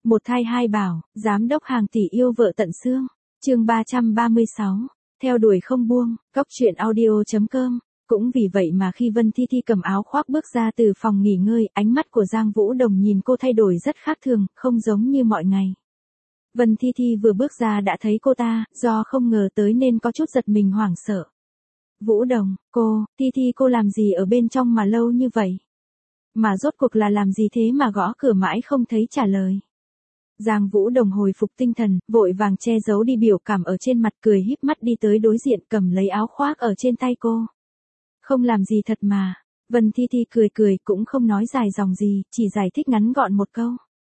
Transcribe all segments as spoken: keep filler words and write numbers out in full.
Một thai hai bảo, giám đốc hàng tỷ yêu vợ tận xương. Chương ba trăm ba mươi sáu. Theo đuổi không buông, cóc truyện audio chấm com. Cũng vì vậy mà khi Vân Thi Thi cầm áo khoác bước ra từ phòng nghỉ ngơi, ánh mắt của Giang Vũ Đồng nhìn cô thay đổi rất khác thường, không giống như mọi ngày. Vân Thi Thi vừa bước ra đã thấy cô ta, do không ngờ tới nên có chút giật mình hoảng sợ. Vũ Đồng, cô, Thi Thi cô làm gì ở bên trong mà lâu như vậy? Mà rốt cuộc là làm gì thế mà gõ cửa mãi không thấy trả lời? Giang Vũ Đồng hồi phục tinh thần, vội vàng che giấu đi biểu cảm ở trên mặt, cười híp mắt đi tới đối diện, cầm lấy áo khoác ở trên tay cô. Không làm gì thật mà. Vân Thi Thi cười cười, cũng không nói dài dòng gì, chỉ giải thích ngắn gọn một câu.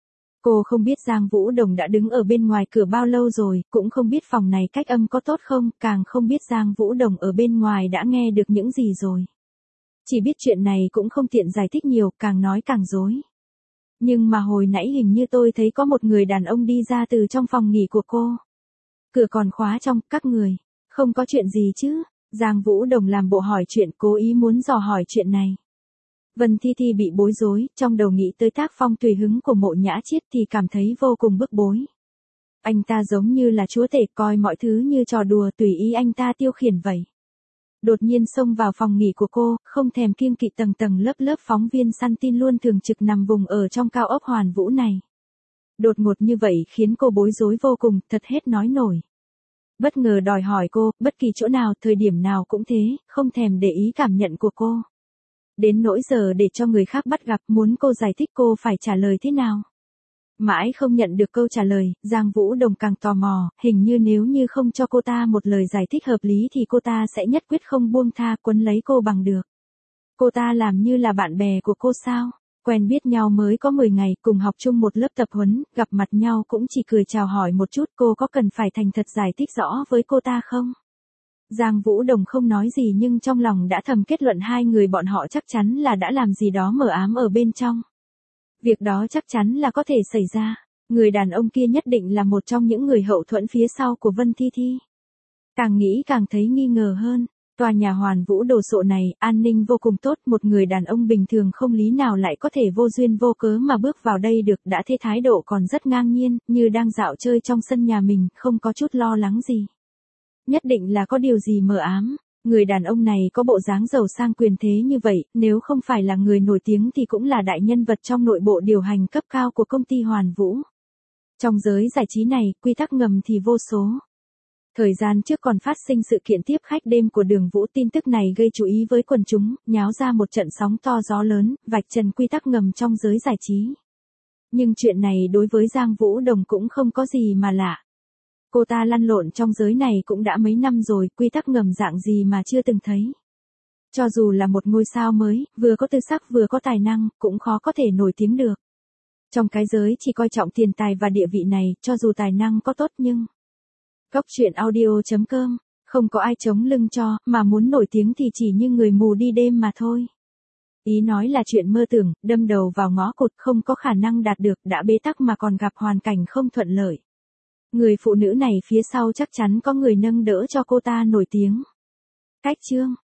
Cô không biết Giang Vũ Đồng đã đứng ở bên ngoài cửa bao lâu rồi, cũng không biết phòng này cách âm có tốt không, càng không biết Giang Vũ Đồng ở bên ngoài đã nghe được những gì rồi. Chỉ biết chuyện này cũng không tiện giải thích nhiều, càng nói càng dối. Nhưng mà hồi nãy hình như tôi thấy có một người đàn ông đi ra từ trong phòng nghỉ của cô. Cửa còn khóa trong, các người. Không có chuyện gì chứ? Giang Vũ Đồng làm bộ hỏi chuyện, cố ý muốn dò hỏi chuyện này. Vân Thi Thi bị bối rối, trong đầu nghĩ tới tác phong tùy hứng của Mộ Nhã Chiết thì cảm thấy vô cùng bức bối. Anh ta giống như là chúa tể, coi mọi thứ như trò đùa, tùy ý anh ta tiêu khiển vậy. Đột nhiên xông vào phòng nghỉ của cô, không thèm kiêng kỵ tầng tầng lớp lớp phóng viên săn tin luôn thường trực nằm vùng ở trong cao ốc Hoàn Vũ này. Đột ngột như vậy khiến cô bối rối vô cùng, thật hết nói nổi. Bất ngờ đòi hỏi cô, bất kỳ chỗ nào, thời điểm nào cũng thế, không thèm để ý cảm nhận của cô. Đến nỗi giờ để cho người khác bắt gặp, muốn cô giải thích cô phải trả lời thế nào. Mãi không nhận được câu trả lời, Giang Vũ Đồng càng tò mò, hình như nếu như không cho cô ta một lời giải thích hợp lý thì cô ta sẽ nhất quyết không buông tha, quấn lấy cô bằng được. Cô ta làm như là bạn bè của cô sao? Quen biết nhau mới có mười ngày, cùng học chung một lớp tập huấn, gặp mặt nhau cũng chỉ cười chào hỏi một chút, cô có cần phải thành thật giải thích rõ với cô ta không? Giang Vũ Đồng không nói gì nhưng trong lòng đã thầm kết luận hai người bọn họ chắc chắn là đã làm gì đó mờ ám ở bên trong. Việc đó chắc chắn là có thể xảy ra. Người đàn ông kia nhất định là một trong những người hậu thuẫn phía sau của Vân Thi Thi. Càng nghĩ càng thấy nghi ngờ hơn. Tòa nhà Hoàn Vũ đồ sộ này, an ninh vô cùng tốt, một người đàn ông bình thường không lý nào lại có thể vô duyên vô cớ mà bước vào đây được, đã thế thái độ còn rất ngang nhiên, như đang dạo chơi trong sân nhà mình, không có chút lo lắng gì. Nhất định là có điều gì mờ ám. Người đàn ông này có bộ dáng giàu sang quyền thế như vậy, nếu không phải là người nổi tiếng thì cũng là đại nhân vật trong nội bộ điều hành cấp cao của công ty Hoàn Vũ. Trong giới giải trí này, quy tắc ngầm thì vô số. Thời gian trước còn phát sinh sự kiện tiếp khách đêm của Đường Vũ, tin tức này gây chú ý với quần chúng, nháo ra một trận sóng to gió lớn, vạch trần quy tắc ngầm trong giới giải trí. Nhưng chuyện này đối với Giang Vũ Đồng cũng không có gì mà lạ. Cô ta lăn lộn trong giới này cũng đã mấy năm rồi, quy tắc ngầm dạng gì mà chưa từng thấy. Cho dù là một ngôi sao mới, vừa có tư sắc vừa có tài năng, cũng khó có thể nổi tiếng được. Trong cái giới chỉ coi trọng tiền tài và địa vị này, cho dù tài năng có tốt nhưng... Cóc truyện audio chấm com, không có ai chống lưng cho, mà muốn nổi tiếng thì chỉ như người mù đi đêm mà thôi. Ý nói là chuyện mơ tưởng, đâm đầu vào ngõ cụt, không có khả năng đạt được, đã bế tắc mà còn gặp hoàn cảnh không thuận lợi. Người phụ nữ này phía sau chắc chắn có người nâng đỡ cho cô ta nổi tiếng. Cách chương